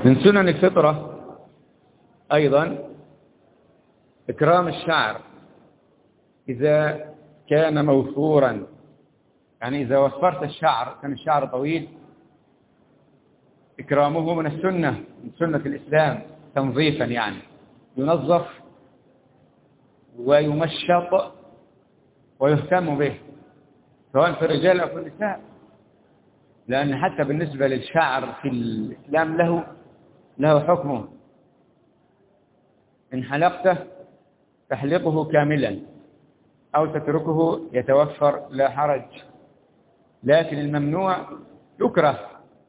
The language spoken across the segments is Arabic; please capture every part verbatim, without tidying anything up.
من سنن الفطرة أيضا إكرام الشعر إذا كان موفورا، يعني إذا وفرت الشعر كان الشعر طويل إكرامه من السنة، من سنة الإسلام تنظيفا، يعني ينظف ويمشط ويهتم به سواء في الرجال أو في النساء، لأن حتى بالنسبة للشعر في الإسلام له له حكمه. إن حلقته تحلقه كاملا أو تتركه يتوفر لا حرج، لكن الممنوع يكره،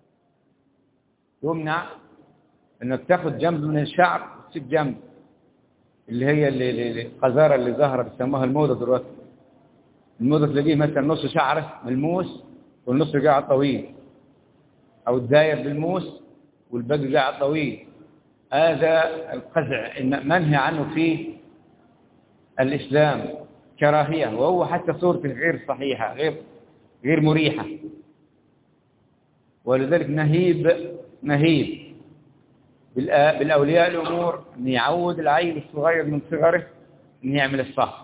يمنع أنك تأخذ جنب من الشعر تسيب جنب، اللي هي اللي القذارة اللي ظاهرة بيسموها الموضة دلوقتي. الموضة تلاقيه مثلا نص شعره ملموس والنص قاعد طويل، أو الداير بالموس والباقي قاعد طويل. هذا القزع منهي عنه في الإسلام كراهية، وهو حتى صورته غير صحيحة، غير غير مريحة، ولذلك نهيب نهيب بالأولياء الأمور أن يعود العيل الصغير من صغره أن يعمل الصح،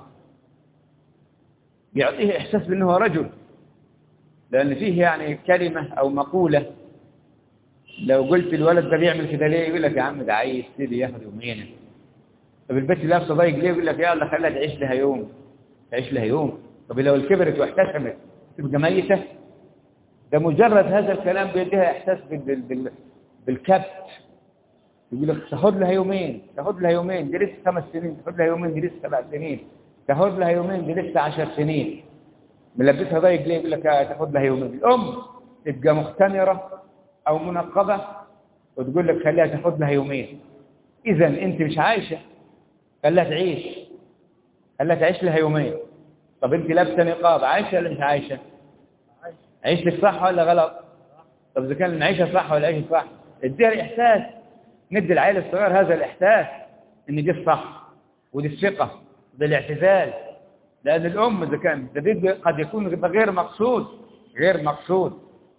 يعطيه إحساس بأنه رجل، لأن فيه يعني كلمة أو مقولة لو قلت الولد ده بيعمل كده ليه يقول لك يا عم ده عايز سيدي ياخد يومين. طب البنت لابسه ضيق ليه يقول لك يلا خليها تعيش لها يوم، تعيش لها يوم. طب لو الكبرت واحتشمت تبقى ميتة. ده مجرد هذا الكلام بيديها إحساس بال بال بالكبت. يقول لك تاخد لها يومين، تاخد لها يومين دي لسه خمس سنين، تاخد لها يومين دي لسه سبع سنين، تاخد لها يومين دي لسه عشر سنين. ملبسها ضيق ليه يقول لك تاخد لها يومين. الأم تبقى مختمرة أو منقبة وتقول لك خليها تاخد لها يومين. إذا أنت مش عايشة، خليها تعيش، خليها تعيش لها يومين. طب أنت لابسة نقاب، عايشة ولا مش عايشة؟ عيش لك صح ولا غلط؟ طب إذا كان المعيشة صح ولا عيشة صح؟ اديها الإحساس، ندي العيل الصغير هذا الإحساس إن دي الصح ودي الثقة ودي الاعتزال. لأن الأم إذا كان ده قد يكون غير مقصود، غير مقصود،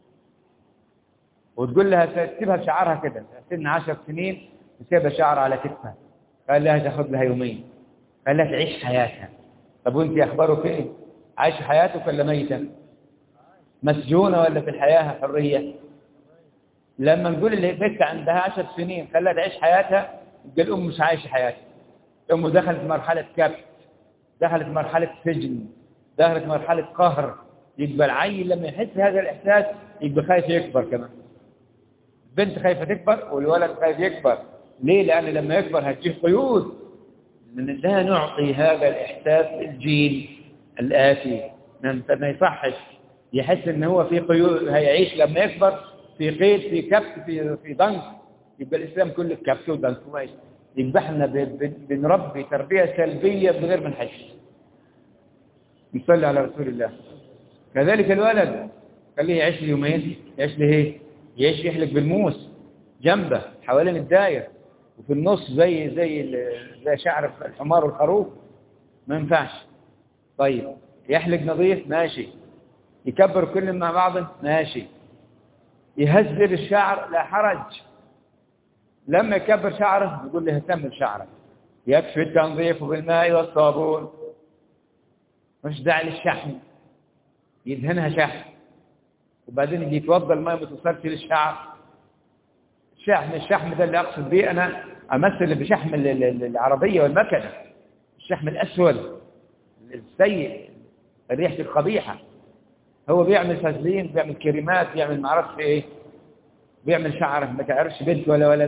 وتقول لها تسيبها بشعرها كده سن عشر سنين تسيبها شعر على كتفها، قال لها تاخذ لها يومين، قال لها تعيش حياتها. طب وانت اخبارك ايه؟ عايشه حياتك ولا ميته؟ مسجونه ولا في الحياه حريه؟ لما نقول اللي بنت عندها عشر سنين خليها تعيش حياتها، يبقى الام مش عايشه حياتها. الام دخلت مرحله كبت، دخلت مرحله سجن، دخلت مرحله قهر. يبقى العيل لما يحس هذا الاحساس يبقى خايف يكبر كمان. بنت خايفة تكبر والولد خايف يكبر. ليه؟ لأن لما يكبر هتجيه قيود. من لا نعطي هذا الإحساس للجيل الآتي. ما يصحش يحس إن هو في قيود، هيعيش لما يكبر في قيد، في كبت، في في ضنك. يبقى الإسلام كله كبت وضنك. يبقى احنا بنربي تربية سلبية بغير ما نحس. نصلي على رسول الله. كذلك الولد خليه يعيش لي يومين، يعيش لي ايه؟ يعيش يحلق بالموس جنبه حوالين الداير، وفي النص زي زي زي شعر الحمار والخروف، ما ينفعش. طيب يحلق نظيف ماشي، يكبر كل مع بعضه ماشي، يهذب الشعر لا حرج. لما يكبر شعره يقول له اهتم بشعرك، يكفي التنظيف بالماء والصابون، مش داعي للشحم، يدهنها شحم وبعدين يجي يتوضا الماء ما توصلش للشعر. الشحم الشحم ده اللي اقصد بيه انا امثل بشحم العربيه والمكنه، الشحم الاسود السيء الريحه القبيحه. هو بيعمل فازلين، بيعمل كريمات، بيعمل ما اعرفش ايه، بيعمل شعره ما تعرفش بنت ولا ولد،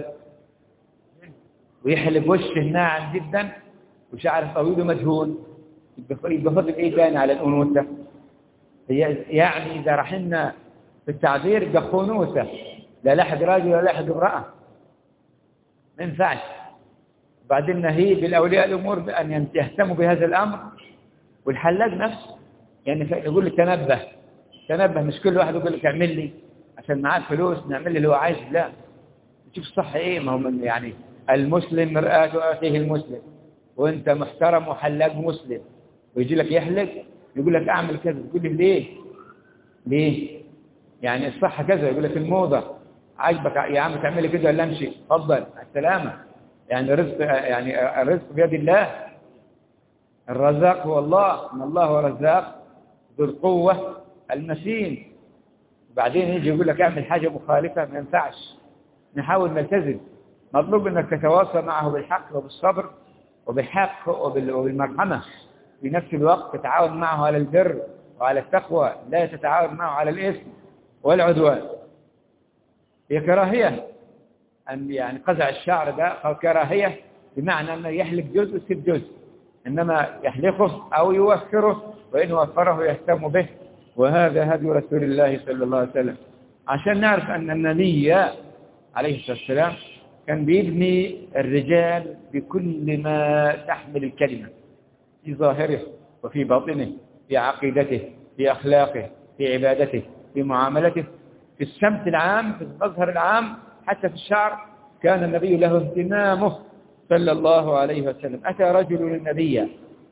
ويحلق وشه ناعم جدا وشعره طويل ومدهون. يبقى فضل ايه تاني على الانوثه؟ يعني إذا رحنا في التعبير يبقى خنوثة، لا لحد راجل ولا لحد امرأة، ما ينفعش. وبعدين نهيب الأولياء الأمور بأن يهتموا بهذا الأمر. والحلاق نفسه يعني يقول لك تنبه تنبه، مش كل واحد يقول لك اعمل لي عشان معاك فلوس نعمل لي اللي هو عايز. لا، تشوف الصح ايه. ما هو من يعني المسلم مرآة أخيه المسلم، وانت محترم وحلاق مسلم ويجي لك يحلق يقول لك اعمل كذا، تقول لي ليه؟ ليه؟ يعني الصح كذا، يقول لك الموضة عاجبك يا عم تعملي كده ولا امشي؟ اتفضل السلامة. يعني رزق، يعني الرزق بيد الله، الرزاق هو الله، ان الله هو الرزاق ذو القوة المتين. وبعدين يجي يقول لك اعمل حاجة مخالفة، ما ينفعش. نحاول نلتزم، مطلوب انك تتواصل معه بالحق وبالصبر وبالحق وبالمرحمة، في نفس الوقت تتعاون معه على البر وعلى التقوى، لا تتعاون معه على الإثم والعدوان. هي كراهية أن يعني قزع الشعر ده كراهية، بمعنى أنه يحلق جزء ويسيب جزء، إنما يحلقه أو يوفره، وإن وفره يهتم به، وهذا هدي رسول الله صلى الله عليه وسلم. عشان نعرف أن النبي عليه الصلاة والسلام كان بيبني الرجال بكل ما تحمل الكلمة، في ظاهره وفي باطنه، في عقيدته، في أخلاقه، في عبادته، في معاملته، في السمت العام، في المظهر العام، حتى في الشعر. كان النبي له اهتمامه صلى الله عليه وسلم. أتى رجل للنبي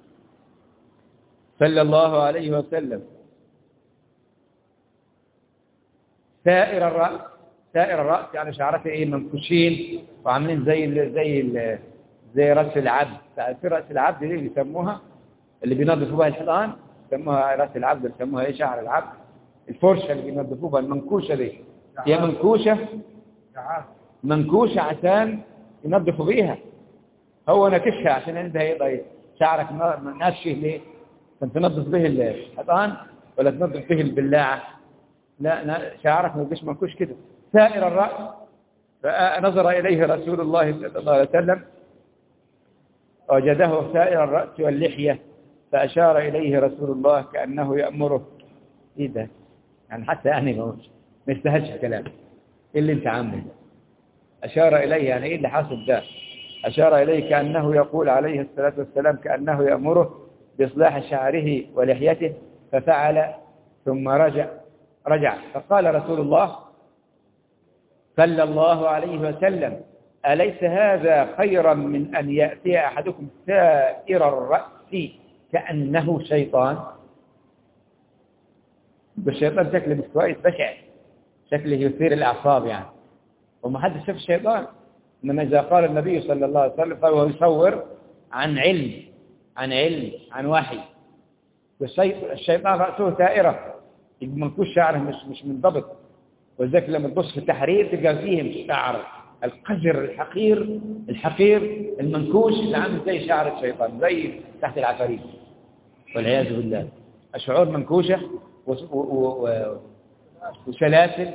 صلى الله عليه وسلم سائر الرأس، سائر الرأس يعني شعرته ايه منكوشين وعاملين زي ال زي ال زي رأس العبد. في رأس العبد دي اللي يسموها، اللي بينظفوا بها الحيطان يسموها رأس العبد، يسموها ايه؟ شعر العبد. الفرشة اللي بينظفوا بها المنكوشة دي هي منكوشة، منكوشة عشان ينظفوا بيها. هو نكشها عشان انت يبقى شعرك ناشف ليه؟ عشان تنظف به الحيطان ولا تنظف به البلاعة؟ لا، شعرك ما يبقاش منكوش كده. سائر الرأس. فنظر إليه رسول الله صلى الله عليه وسلم وجده سائر الرأس واللحية، فأشار إليه رسول الله كأنه يأمره. إيه ده؟ يعني حتى يعني ما يستاهلش الكلام. إيه اللي أنت عامله ده؟ أشار إليه، يعني إيه اللي حاصل ده؟ أشار إليه كأنه يقول عليه الصلاة والسلام كأنه يأمره بإصلاح شعره ولحيته، ففعل ثم رجع رجع فقال رسول الله صلى الله عليه وسلم: أليس هذا خيرا من أن يأتي أحدكم سائر الرأس كأنه شيطان؟ بالشيطان شكله مش كويس، بشع، شكله يثير الأعصاب يعني، وما حد شاف الشيطان. إنما إذا قال النبي صلى الله عليه وسلم فهو يصور عن علم، عن علم عن وحي. والشيطان رأسه ثائرة، منكوش شعره مش مش منضبط، وذلك لما تبص في التحرير تلقى فيهم الشعر القذر الحقير الحقير المنكوش اللي عامل زي شعر الشيطان، زي تحت العفاريت والعياذ بالله. الشعور منكوشة وسلاسل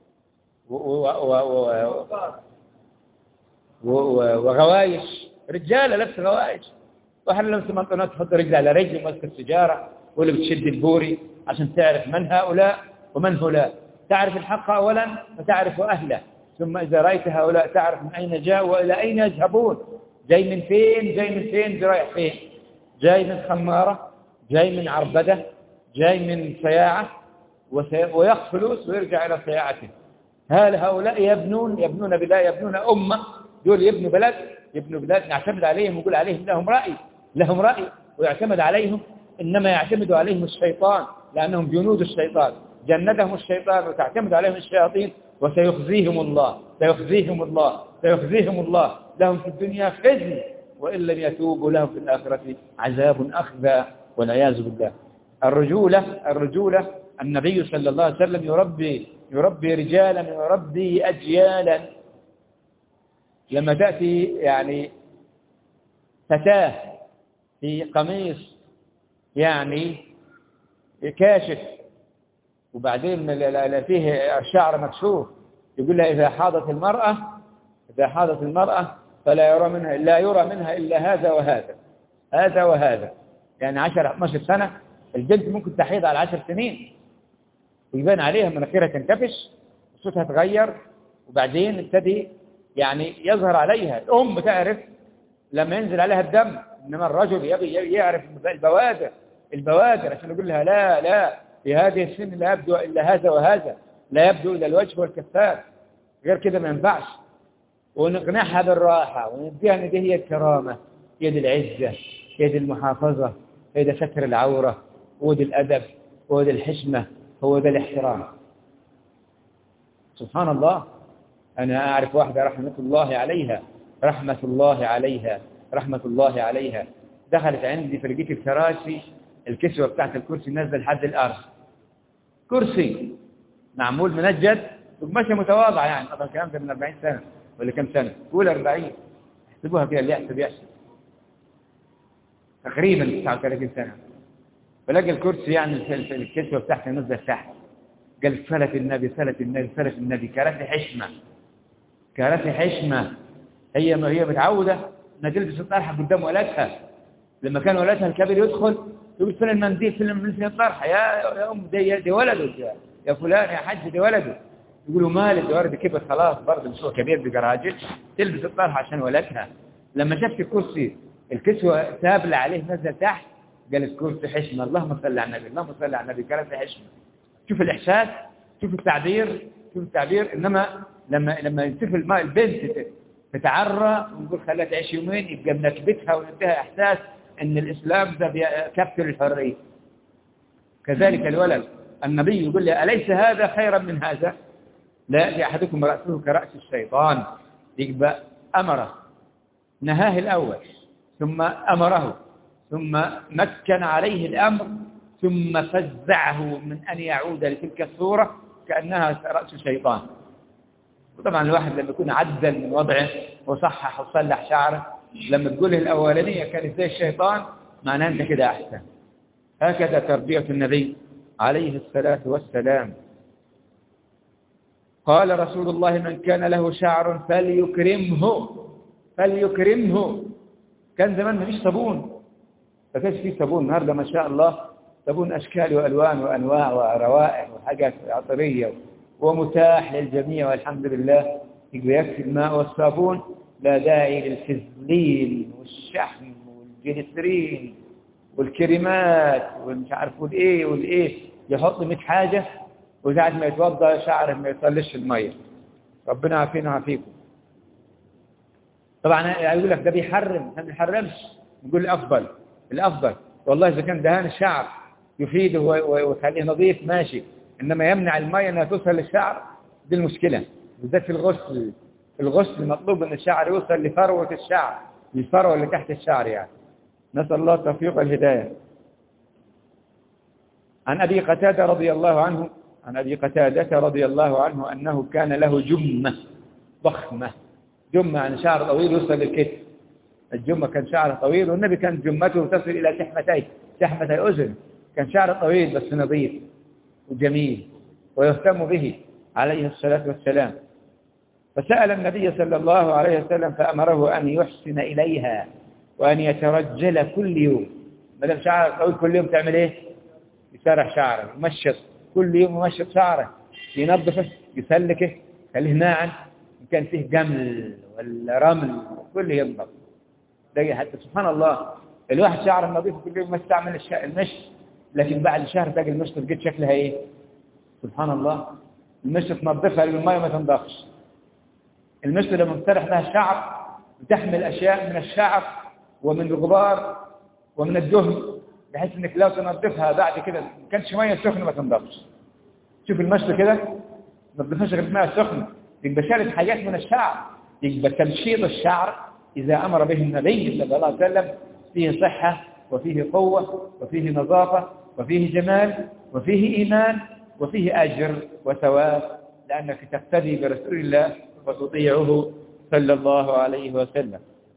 وغوايش، رجالة لبس غوايش، واحد لبس منطقة تحط رجل على رجل وماسك السجارة واللي بتشد البوري عشان تعرف من هؤلاء ومن هؤلاء. تعرف الحق أولا فتعرف أهله، ثم إذا رأيت هؤلاء تعرف من أين جاءوا وإلى أين يذهبون. جاي من فين؟ جاي من فين؟ جاي رايح فين؟ جاي من خمارة، جاي من عربدة، جاي من صياعة، ويأخذ فلوس ويرجع إلى صياعته. هل هؤلاء يبنون يبنون بالله، يبنون أمة؟ دول يبنوا بلد، يبنوا بلاد نعتمد عليهم ونقول عليهم لهم رأي، لهم رأي ويعتمد عليهم. إنما يعتمد عليهم الشيطان، لأنهم جنود الشيطان، جندهم الشيطان وتعتمد عليهم الشياطين، وسيخزيهم الله سيخزيهم الله سيخزيهم الله لهم في الدنيا خزي، وإن لم يتوبوا لهم في الآخرة عذاب أخزى والعياذ بالله. الرجولة الرجولة النبي صلى الله عليه وسلم يربي يربي رجالا ويربي أجيالا. لما تأتي يعني فتاة في قميص يعني كاشف وبعدين فيه الشعر مكشوف، يقول لها إذا حاضت المرأة إذا حاضت المرأة فلا يرى منها لا يرى منها إلا هذا وهذا هذا وهذا. يعني عشر اثنا عشر سنة البنت ممكن تحيض على عشر سنين ويبان عليها مناخيرها تنكفش صوتها تغير، وبعدين ابتدي يعني يظهر عليها. الأم تعرف لما ينزل عليها الدم، إنما الرجل يبي يعرف البوادر البوادر عشان يقول لها لا لا في هذه السن لا يبدو إلا هذا وهذا، لا يبدو إلا الوجه والكفار، غير كده ما ينفعش. ونقنعها بالراحة ونديها ان دي هي الكرامة، هي دي العزة، هي دي المحافظة، هي دي ستر العورة، هو دي الأدب، هو دي الحشمة، هو دي الاحترام. سبحان الله. أنا أعرف واحدة رحمة الله عليها رحمة الله عليها رحمة الله عليها دخلت عندي في لقيت الكراسي الكسوة بتاعت الكرسي نازلة لحد الأرض، كرسي معمول منجد وقماشة متواضعة، يعني طبعا الكلام ده من أربعين سنة ولا كم سنة، قول أربعين، احسبوها كده اللي يحسب يحسب، تقريبا تسعة وثلاثين سنة. فلقى الكرسي يعني الكسوة بتاعته نزلت تحت، قال فلت النبي فلت النبي فلت النبي، كراسي حشمة كراسي حشمة. هي ما هي متعودة انها تلبس الطرحة قدام ولدها، لما كان ولدها الكبير يدخل يقول فين المنديل فين المنديل الطرحة، يا يا ام دي, دي ولده يا فلان يا حج دي ولده، يقولوا مالك ده ولد كبر خلاص برضه مش هو كبير بجراجل تلبس الطرحة عشان ولدها. لما شفت الكرسي الكسوة تابلة عليه نزل تحت قال الكرسي حشمة، اللهم صل على النبي اللهم صل على النبي، كراسي حشمة. شوف الإحساس، شوف التعبير، شوف التعبير. إنما لما لما ينتفي الماء البنت تتعرى ونقول خليها تعيش يومين يبقى منكبتها وينتهى إحساس إن الإسلام ده كبتر الحرية. كذلك الولد النبي يقول لي أليس هذا خيرا من هذا؟ لا يأتي أحدكم رأسه كرأس الشيطان، يبقى أمره نهاه الأول ثم أمره ثم مكن عليه الأمر ثم فزعه من أن يعود لتلك الصورة كأنها رأس الشيطان. وطبعا الواحد لما يكون عدل من وضعه وصحح وصلح شعره لما تقوله الأولانية كانت زي الشيطان معناه أنت كده أحسن. هكذا تربية النبي عليه الصلاة والسلام. قال رسول الله من كان له شعر فليكرمه فليكرمه. كان زمان ما فيش صابون، ما كانش فيه صابون، النهارده ما شاء الله صابون أشكال وألوان وأنواع وروائح وحاجات عطرية ومتاح للجميع والحمد لله. يكفي الماء والصابون، لا داعي للفزلين والشحم والجليسرين والكريمات والمش عارف والايه والايه، يحط مية حاجة وساعة ما يتوضا شعره ما يصلش المية. ربنا عافينا وعافيكم. طبعا يقول لك ده بيحرم، ما بيحرمش، نقول الأفضل الأفضل والله إذا كان دهان الشعر يفيده ويخليه نظيف ماشي، إنما يمنع المية أنها توصل للشعر دي المشكلة، بالذات في الغسل. في الغسل مطلوب أن الشعر يوصل لفروة الشعر، للفروة اللي تحت الشعر يعني. نسأل الله التوفيق والهداية. عن أبي قتادة رضي الله عنه عن أبي قتادة رضي الله عنه أنه كان له جمة ضخمة. جمة عن شعر طويل يوصل للكتف، الجمة كان شعر طويل، والنبي كان جمته تصل إلى شحمتيه شحمتي أذن، كان شعر طويل بس نظيف وجميل ويهتم به عليه الصلاة والسلام. فسأل النبي صلى الله عليه وسلم فأمره أن يحسن إليها وأن يترجل كل يوم. ما دام شعر طويل كل يوم تعمل إيه؟ يسرح شعره، يمشط كل يوم، يمشط شعره، ينظفه، يسلكه، خليه ناعم، إن كان فيه جمل ولا رمل كله ينظف. ده حتى سبحان الله الواحد شعره نظيف كل يوم ما استعمل المشط، لكن بعد شهر تلاقي المشط لقيت شكلها إيه؟ سبحان الله. المشط تنظفها للمية ما تنضخش. المشط لما بتسرح لها الشعر بتحمل أشياء من الشعر ومن الغبار ومن الدهن، بحيث انك لو تنظفها بعد كده ما كانتش ميه سخنه ما تنضفش. شوف المشط كده ما تنضفش غير الماء السخن، يبقى شالت حاجات من الشعر. يبقى تمشيط الشعر اذا امر به النبي صلى الله عليه وسلم فيه صحه وفيه قوه وفيه نظافه وفيه جمال وفيه ايمان وفيه اجر وثواب، لانك تقتدي برسول الله وتطيعه صلى الله عليه وسلم.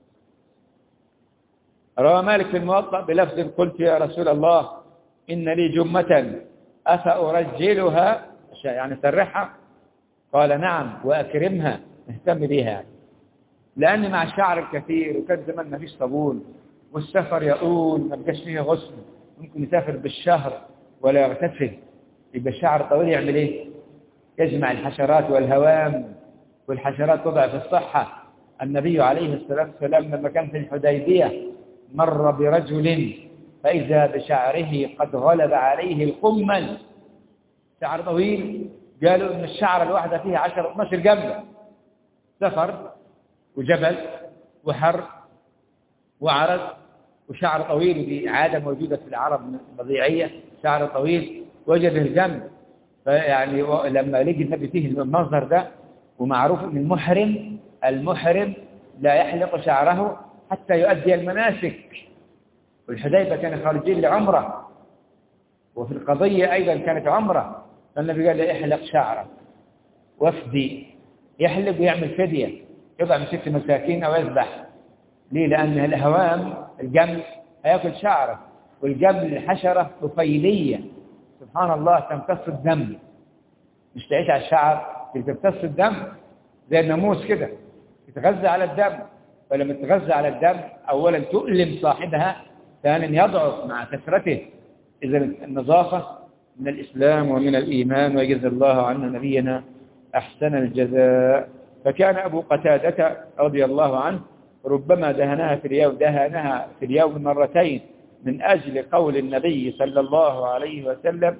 روى مالك في الموطأ بلفظ قلت يا رسول الله إن لي جمة أفأرجلها يعني سرحها؟ قال نعم وأكرمها، اهتم بها، لأن مع الشعر الكثير وكان زمان ما فيش صابون والسفر يطول ما بقاش فيه غسل، ممكن يسافر بالشهر ولا يغتسل، يبقى الشعر طويل يعمل ايه؟ يجمع الحشرات والهوام، والحشرات تضعف الصحة. النبي عليه الصلاة والسلام لما كان في الحديبية مر برجل فإذا بشعره قد غلب عليه القمل، شعر طويل، قالوا إن الشعر الواحدة فيها عشر اثناشر جبل، سفر وجبل وحر وعرض وشعر طويل، ودي عادة موجودة في العرب البضيعية، شعر طويل وجد الجنب. فيعني لما لقي النبي فيه المنظر ده ومعروف أن المحرم المحرم لا يحلق شعره حتى يؤدي المناسك. والحديبة كانوا خارجين لعمرة، وفي القضية أيضا كانت عمرة، فالنبي قال له احلق شعرك وافدي، يحلق ويعمل فدية، يضع ست مساكين أو يذبح. ليه؟ لأن الهوام الجمل هياكل شعره، والجمل حشرة طفيلية سبحان الله تمتص الدم، مش تعيش على الشعر، تمتص الدم زي الناموس كده، تتغذى على الدم. فلما تتغذى على الدم أولا تؤلم صاحبها، ثانيا يضعف مع كثرته. إذا النظافة من الإسلام ومن الإيمان، ويجزي الله عنا نبينا أحسن الجزاء. فكان أبو قتادة رضي الله عنه ربما دهنها في اليوم دهنها في اليوم مرتين من أجل قول النبي صلى الله عليه وسلم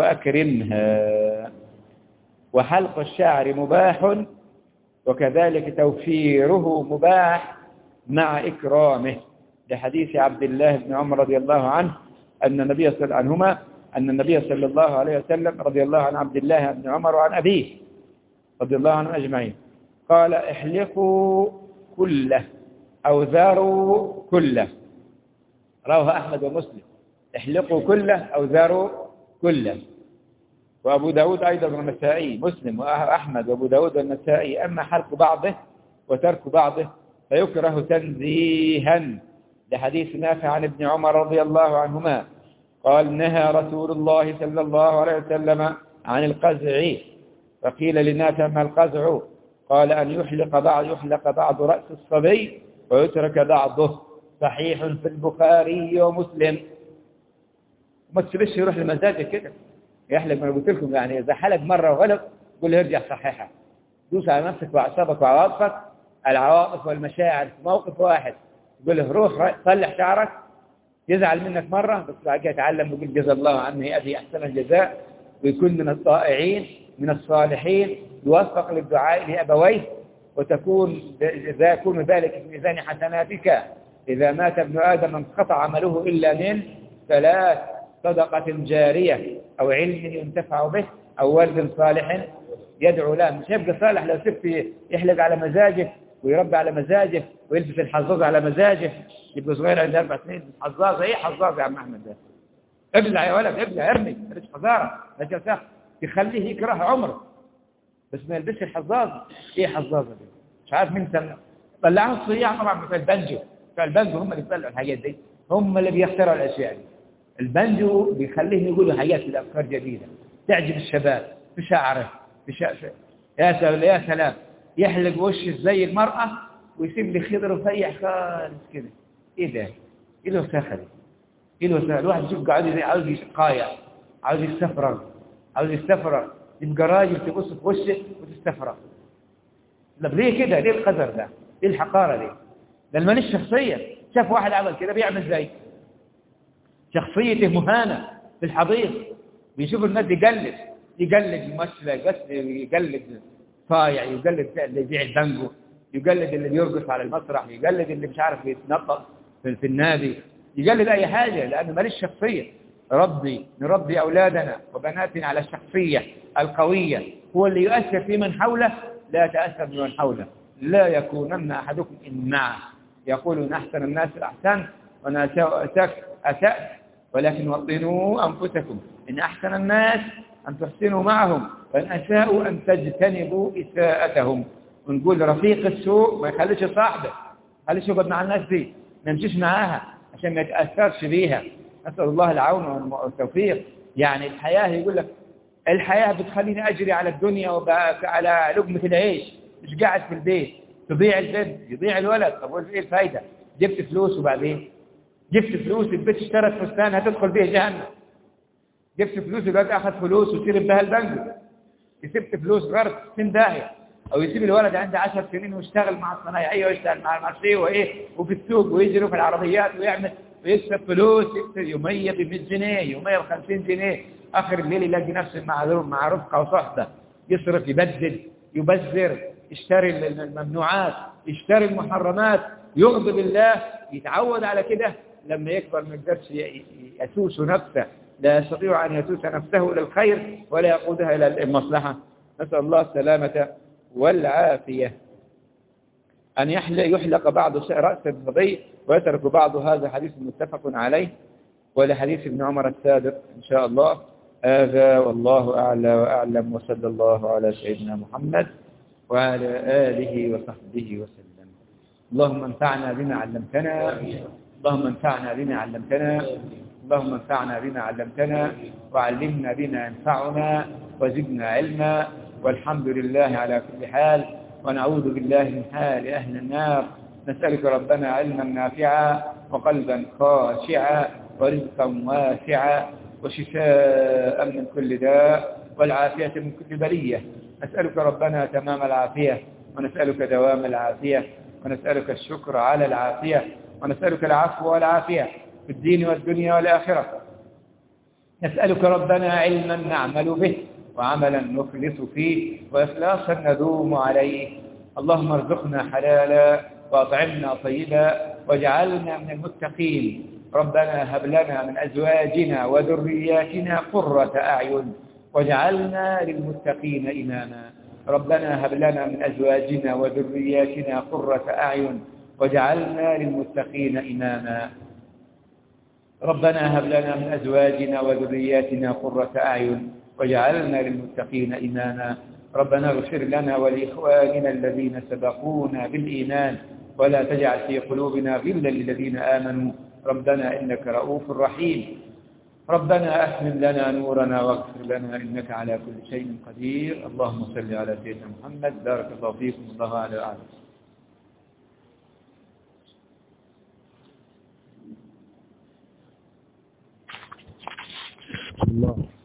وأكرمها. وحلق الشعر مباح، وكذلك توفيره مباح مع إكرامه، لحديث عبد الله بن عمر رضي الله عنه أن النبي صلى الله عنهما أن النبي صلى الله عليه وسلم رضي الله عن عبد الله بن عمر وعن أبيه رضي الله عنهم أجمعين قال احلقوا كله أو ذاروا كله، رواه أحمد ومسلم. احلقوا كله أو ذاروا كله. وأبو داود أيضا والنسائي، مسلم وأحمد وأبو داود والنسائي. أما حلق بعضه وترك بعضه فيكره تنزيها، لحديث نافع عن ابن عمر رضي الله عنهما قال نهى رسول الله صلى الله عليه وسلم عن القزع. فقيل لنافع ما القزع؟ قال أن يحلق بعض يحلق بعض رأس الصبي ويترك بعضه. صحيح في البخاري ومسلم. ما تسيبش يروح لمزاجك كده يحلق. ما قلت لكم يعني إذا حلق مرة وغلط قل له ارجع صحيحها. دوس على نفسك وأعصابك وعواطفك، العواطف والمشاعر في موقف واحد، قل له روح صلح شعرك، يزعل منك مرة بس بعد كده يتعلم ويقول جزا الله عنه أبي أحسن الجزاء، ويكون من الطائعين من الصالحين، يوفق للدعاء لأبويه، وتكون إذا يكون ذلك في ميزان حسناتك. إذا مات ابن آدم انقطع عمله إلا من ثلاث: صدقة جارية أو علم ينتفع به أو ولد صالح يدعو له. مش هيبقى صالح لو سبت يحلق على مزاجه ويربي على مزاجه ويلبس الحظاظ على مزاجه، يبقى صغير عنده أربع سنين حظاظ. إيه حظاظ يا عم أحمد ده؟ ابلع يا ولد ابلع ارمي، ماليش حضارة ماليش ساق، تخليه يكره عمره بس ما يلبسش الحظاظ. إيه حظاظة دي؟ مش عارف مين سمع. طلعوا الصياع طبعا بتوع البنجو، بتوع البنجو هم اللي بيطلعوا الحاجات دي، هم اللي بيخترعوا الأشياء دي. البنجو بيخليه يقولوا حاجات في الأفكار جديدة تعجب الشباب في شعره في شعره. يا سلام يا سلام، يحلق وشه زي المرأة ويسيب لي خضر وفيح خالص كده. ايه ده؟ ايه له سخري؟ ايه له سخري؟ الواحد يشوف قاعد عاوز يقايع، عاوز يستفرغ، عاوز يستفرغ، يبقى راجل تبص في وشه وتستفرغ. طب ليه كده؟ ليه القدر ده؟ ليه الحقارة دي؟ ده ماليش شخصية. شاف واحد عمل كده بيعمل زي شخصيته مهانة في الحضيض، بيشوف الناس يقلد يقلد ممثل يقلد صايع، يقلد اللي يبيع البانجو، يقلد اللي بيرقص على المسرح، يقلد اللي مش عارف يتنطط في, في النادي، يقلد أي حاجة لأنه ماليش شخصية. ربي نربي أولادنا وبناتنا على الشخصية القوية. هو اللي يؤثر في من حوله لا يتأثر بمن حوله. لا يكونن أحدكم إن معه يقول إن أحسن الناس الأحسن وأنا أسأت أسأت ولكن وطنوا أنفسكم إن أحسن الناس أن تحسنوا معهم وإن أساءوا أن تجتنبوا إساءتهم. ونقول رفيق السوء ما يخليش صاحبه، ما يخليش يقعد مع الناس دي، ما يمشيش معاها عشان ما يتأثرش بيها. أسأل الله العون والتوفيق. يعني الحياة يقول لك الحياة بتخليني أجري على الدنيا وعلى لقمة العيش، مش قاعد في البيت. تضيع البنت يضيع الولد، طب ايه الفايدة؟ جبت فلوس وبعدين جبت فلوس البيت اشترت فستان هتدخل بيه جهنم. جبت فلوس الولد أخذ فلوس وشرب بها البنك. كسبت فلوس غرق ستين داهية. أو يسيب الولد عنده عشر سنين ويشتغل مع الصنايعية ويشتغل مع المعصية وإيه وفي السوق ويجري في العربيات ويعمل ويكسب فلوس، يكسب يومية ب مية جنيه يومية ب خمسين جنيه. آخر الليل يلاقي نفسه مع مع رفقة وصحبة، يصرف يبدل يبذر، يشتري الممنوعات، يشتري المحرمات، يغضب الله. يتعود على كده لما يكبر ما يقدرش يسوس نفسه، لا يستطيع أن يسوس نفسه إلى الخير ولا يقودها إلى المصلحة. نسأل الله السلامة والعافية. أن يحلق بعض رأس الصبي ويترك بعض، هذا حديث متفق عليه، ولحديث ابن عمر السابق إن شاء الله. هذا والله أعلى وأعلم، وصلى الله على سيدنا محمد وعلى آله وصحبه وسلم. اللهم انفعنا بما علمتنا، اللهم انفعنا بما علمتنا، اللهم انفعنا بما علمتنا، وعلمنا بما ينفعنا، وزدنا علما، والحمد لله على كل حال، ونعوذ بالله من حال أهل النار. نسألك ربنا علما نافعا، وقلبا خاشعا، ورزقا واسعا، وشفاء من كل داء، والعافية من كل بلية. نسألك ربنا تمام العافية، ونسألك دوام العافية، ونسألك الشكر على العافية، ونسألك العفو والعافية في الدين والدنيا والآخرة. نسألك ربنا علما نعمل به، وعملا نخلص فيه، وإخلاصا ندوم عليه. اللهم ارزقنا حلالا، وأطعمنا طيبا، واجعلنا من المتقين. ربنا هب لنا من أزواجنا وذرياتنا قرة أعين، واجعلنا للمتقين إماما. ربنا هب لنا من أزواجنا وذرياتنا قرة أعين، واجعلنا للمتقين إماما. ربنا هب لنا من أزواجنا وذرياتنا قرة أعين، واجعلنا للمتقين إماما. ربنا اغفر لنا ولإخواننا الذين سبقونا بالإيمان، ولا تجعل في قلوبنا غلا للذين آمنوا. ربنا إنك رؤوف رحيم. ربنا أتمم لنا نورنا واغفر لنا إنك على كل شيء قدير. اللهم صل على سيدنا محمد. بارك الله فيكم. الله أعلى وأعلم. الله